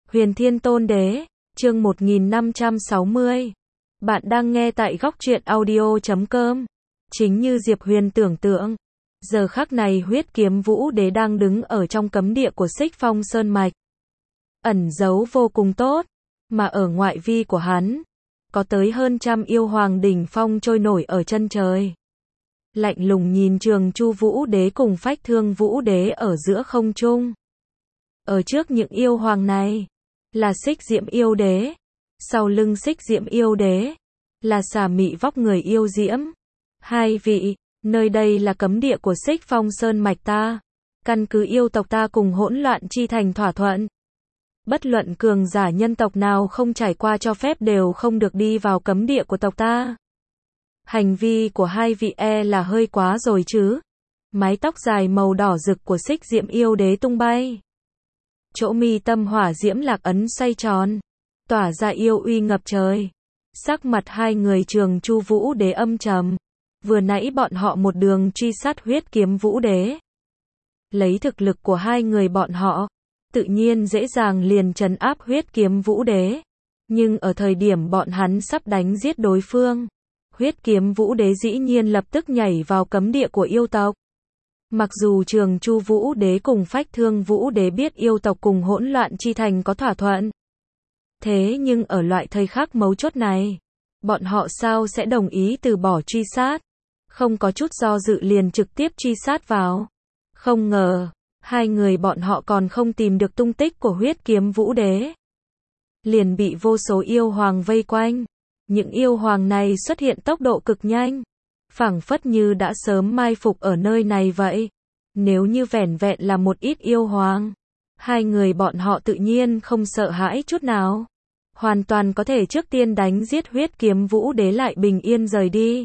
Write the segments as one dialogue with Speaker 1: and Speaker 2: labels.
Speaker 1: Huyền Thiên Tôn Đế, chương 1560. Bạn đang nghe tại góc truyện audio.com. Chính như Diệp Huyền tưởng tượng, giờ khắc này Huyết Kiếm Vũ Đế đang đứng ở trong cấm địa của Xích Phong Sơn Mạch. Ẩn giấu vô cùng tốt, mà ở ngoại vi của hắn, có tới hơn trăm yêu hoàng đỉnh phong trôi nổi ở chân trời. Lạnh lùng nhìn Trường Chu Vũ Đế cùng Phách Thương Vũ Đế ở giữa không trung. Ở trước những yêu hoàng này, là Xích Diệm Yêu Đế. Sau lưng Xích Diệm Yêu Đế, là xà mị vóc người yêu diễm. Hai vị, nơi đây là cấm địa của Xích Phong Sơn Mạch ta. Căn cứ yêu tộc ta cùng Hỗn Loạn Chi Thành thỏa thuận. Bất luận cường giả nhân tộc nào không trải qua cho phép đều không được đi vào cấm địa của tộc ta. Hành vi của hai vị là hơi quá rồi chứ. Mái tóc dài màu đỏ rực của Xích Diệm Yêu Đế tung bay. Chỗ mi tâm hỏa diễm lạc ấn xoay tròn, tỏa ra yêu uy ngập trời. Sắc mặt hai người Trường Chu Vũ Đế âm trầm. Vừa nãy bọn họ một đường truy sát Huyết Kiếm Vũ Đế. Lấy thực lực của hai người bọn họ, tự nhiên dễ dàng liền trấn áp Huyết Kiếm Vũ Đế. Nhưng ở thời điểm bọn hắn sắp đánh giết đối phương, Huyết Kiếm Vũ Đế dĩ nhiên lập tức nhảy vào cấm địa của yêu tộc. Mặc dù Trường Chu Vũ Đế cùng Phách Thương Vũ Đế biết yêu tộc cùng Hỗn Loạn Chi Thành có thỏa thuận. Thế nhưng ở loại thời khắc mấu chốt này, bọn họ sao sẽ đồng ý từ bỏ truy sát? Không có chút do dự liền trực tiếp truy sát vào. Không ngờ, hai người bọn họ còn không tìm được tung tích của Huyết Kiếm Vũ Đế. Liền bị vô số yêu hoàng vây quanh. Những yêu hoàng này xuất hiện tốc độ cực nhanh. Phảng phất như đã sớm mai phục ở nơi này vậy. Nếu như vẻn vẹn là một ít yêu hoàng, hai người bọn họ tự nhiên không sợ hãi chút nào. Hoàn toàn có thể trước tiên đánh giết Huyết Kiếm Vũ Đế lại bình yên rời đi.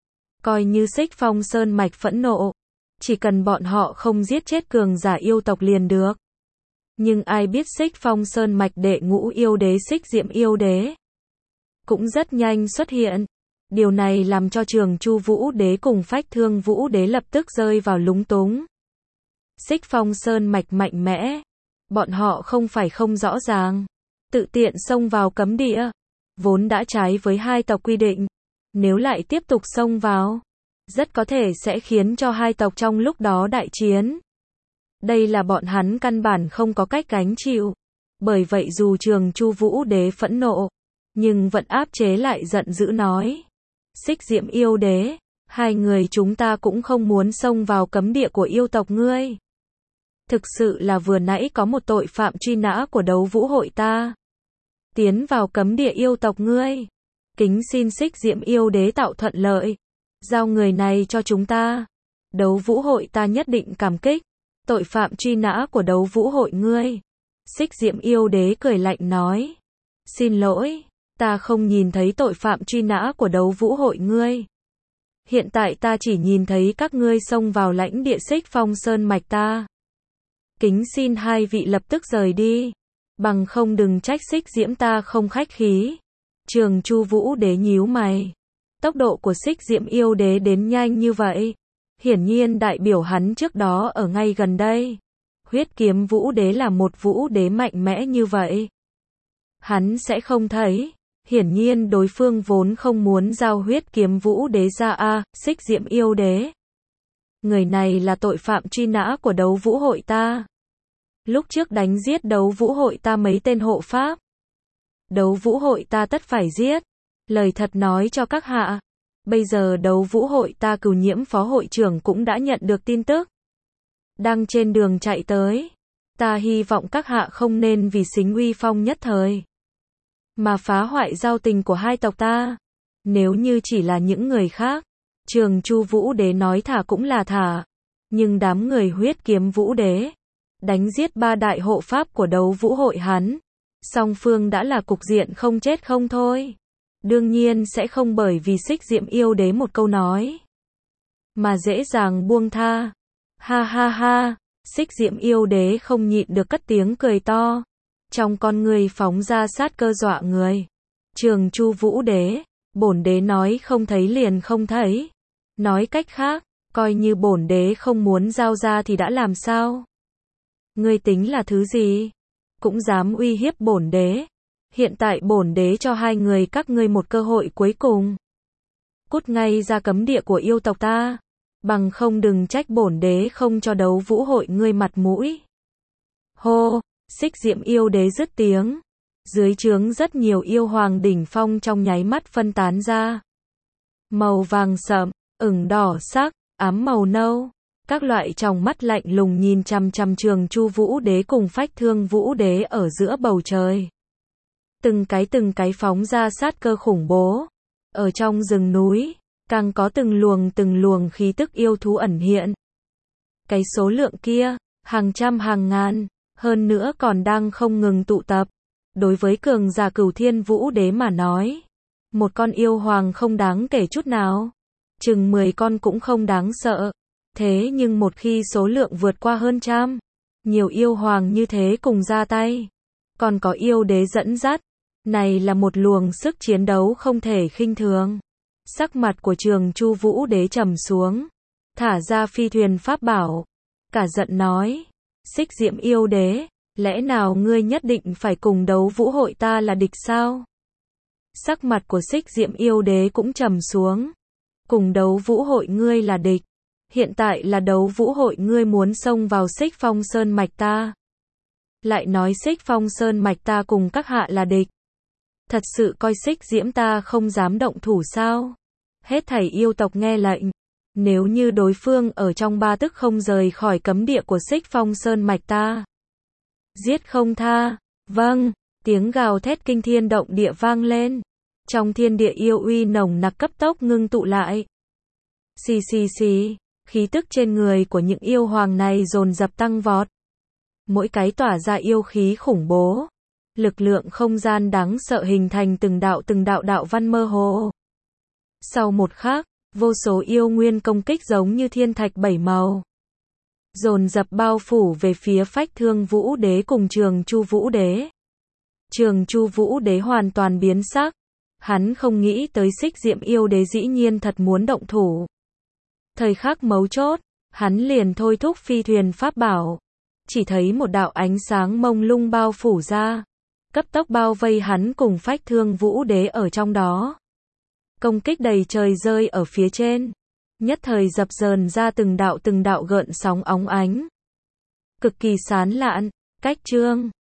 Speaker 1: Coi như Xích Phong Sơn Mạch phẫn nộ, chỉ cần bọn họ không giết chết cường giả yêu tộc liền được. Nhưng ai biết Xích Phong Sơn Mạch đệ ngũ yêu đế Xích Diệm Yêu Đế cũng rất nhanh xuất hiện. Điều này làm cho Trường Chu Vũ Đế cùng Phách Thương Vũ Đế lập tức rơi vào lúng túng. Xích Phong Sơn Mạch mạnh mẽ, bọn họ không phải không rõ ràng, tự tiện xông vào cấm địa, vốn đã trái với hai tộc quy định. Nếu lại tiếp tục xông vào, rất có thể sẽ khiến cho hai tộc trong lúc đó đại chiến. Đây là bọn hắn căn bản không có cách gánh chịu. Bởi vậy dù Trường Chu Vũ Đế phẫn nộ, nhưng vẫn áp chế lại giận dữ nói. Xích Diệm Yêu Đế, hai người chúng ta cũng không muốn xông vào cấm địa của yêu tộc ngươi. Thực sự là vừa nãy có một tội phạm truy nã của đấu vũ hội ta tiến vào cấm địa yêu tộc ngươi. Kính xin Xích Diệm Yêu Đế tạo thuận lợi, giao người này cho chúng ta. Đấu vũ hội ta nhất định cảm kích tội phạm truy nã của đấu vũ hội ngươi. Xích Diệm Yêu Đế cười lạnh nói. Xin lỗi, ta không nhìn thấy tội phạm truy nã của đấu vũ hội ngươi. Hiện tại ta chỉ nhìn thấy các ngươi xông vào lãnh địa Xích Phong Sơn Mạch ta. Kính xin hai vị lập tức rời đi, bằng không đừng trách Xích Diễm ta không khách khí. Trường Chu Vũ Đế nhíu mày. Tốc độ của Xích Diệm Yêu Đế đến nhanh như vậy, hiển nhiên đại biểu hắn trước đó ở ngay gần đây. Huyết Kiếm Vũ Đế là một vũ đế mạnh mẽ như vậy, hắn sẽ không thấy. Hiển nhiên đối phương vốn không muốn giao Huyết Kiếm Vũ Đế ra Xích Diệm Yêu Đế. Người này là tội phạm truy nã của đấu vũ hội ta. Lúc trước đánh giết đấu vũ hội ta mấy tên hộ pháp. Đấu vũ hội ta tất phải giết. Lời thật nói cho các hạ. Bây giờ đấu vũ hội ta Cửu Nhiễm phó hội trưởng cũng đã nhận được tin tức. Đang trên đường chạy tới. Ta hy vọng các hạ không nên vì xính uy phong nhất thời mà phá hoại giao tình của hai tộc ta. Nếu như chỉ là những người khác, Trường Chu Vũ Đế nói thả cũng là thả. Nhưng đám người Huyết Kiếm Vũ Đế đánh giết ba đại hộ pháp của đấu vũ hội hắn, song phương đã là cục diện không chết không thôi. Đương nhiên sẽ không bởi vì Xích Diệm Yêu Đế một câu nói mà dễ dàng buông tha. Ha ha ha, Xích Diệm Yêu Đế không nhịn được cất tiếng cười to. Trong con người phóng ra sát cơ dọa người. Trường Chu Vũ Đế, bổn đế nói không thấy liền không thấy. Nói cách khác, coi như bổn đế không muốn giao ra thì đã làm sao? Ngươi tính là thứ gì? cũng dám uy hiếp bổn đế. Hiện tại bổn đế cho hai người các ngươi một cơ hội cuối cùng. Cút ngay ra cấm địa của yêu tộc ta, bằng không đừng trách bổn đế không cho đấu vũ hội ngươi mặt mũi. Hô, Xích Diệm yêu đế dứt tiếng. Dưới trướng rất nhiều yêu hoàng đỉnh phong trong nháy mắt phân tán ra. Màu vàng sậm, ửng đỏ sắc, ám màu nâu. Các loại tròng mắt lạnh lùng nhìn chằm chằm Trường Chu Vũ Đế cùng Phách Thương Vũ Đế ở giữa bầu trời. Từng cái phóng ra sát cơ khủng bố. Ở trong rừng núi, càng có từng luồng khí tức yêu thú ẩn hiện. Cái số lượng kia, hàng trăm hàng ngàn, hơn nữa còn đang không ngừng tụ tập. Đối với cường giả Cửu Thiên Vũ Đế mà nói, một con yêu hoàng không đáng kể chút nào, chừng 10 con cũng không đáng sợ. Thế nhưng một khi số lượng vượt qua hơn trăm, nhiều yêu hoàng như thế cùng ra tay, còn có yêu đế dẫn dắt, này là một luồng sức chiến đấu không thể khinh thường. Sắc mặt của Trường Chu Vũ Đế trầm xuống, thả ra phi thuyền pháp bảo, cả giận nói: Xích Diệm yêu đế, lẽ nào ngươi nhất định phải cùng đấu vũ hội ta là địch sao? Sắc mặt của Xích Diệm yêu đế cũng trầm xuống. Cùng đấu vũ hội ngươi là địch. Hiện tại là đấu vũ hội ngươi muốn xông vào Xích Phong Sơn mạch ta. Lại nói Xích Phong Sơn mạch ta cùng các hạ là địch. Thật sự coi Xích Diễm ta không dám động thủ sao? Hết thảy yêu tộc nghe lệnh. Nếu như đối phương ở trong 3 tức không rời khỏi cấm địa của Xích Phong Sơn mạch ta, giết không tha. Vâng, tiếng gào thét kinh thiên động địa vang lên. Trong thiên địa yêu uy nồng nặc cấp tốc ngưng tụ lại. Xì xì xì, khí tức trên người của những yêu hoàng này dồn dập tăng vọt. Mỗi cái tỏa ra yêu khí khủng bố. Lực lượng không gian đáng sợ hình thành từng đạo đạo văn mơ hồ. Sau một khắc, vô số yêu nguyên công kích giống như thiên thạch 7 màu. Dồn dập bao phủ về phía Phách Thương Vũ Đế cùng Trường Chu Vũ Đế. Trường Chu Vũ Đế hoàn toàn biến sắc. Hắn không nghĩ tới Xích Diệm yêu đế dĩ nhiên thật muốn động thủ. Thời khắc mấu chốt, hắn liền thôi thúc phi thuyền pháp bảo. Chỉ thấy một đạo ánh sáng mông lung bao phủ ra, cấp tốc bao vây hắn cùng Phách Thương Vũ Đế ở trong đó. Công kích đầy trời rơi ở phía trên, nhất thời dập dờn ra từng đạo gợn sóng óng ánh. Cực kỳ sán lạn, cách chương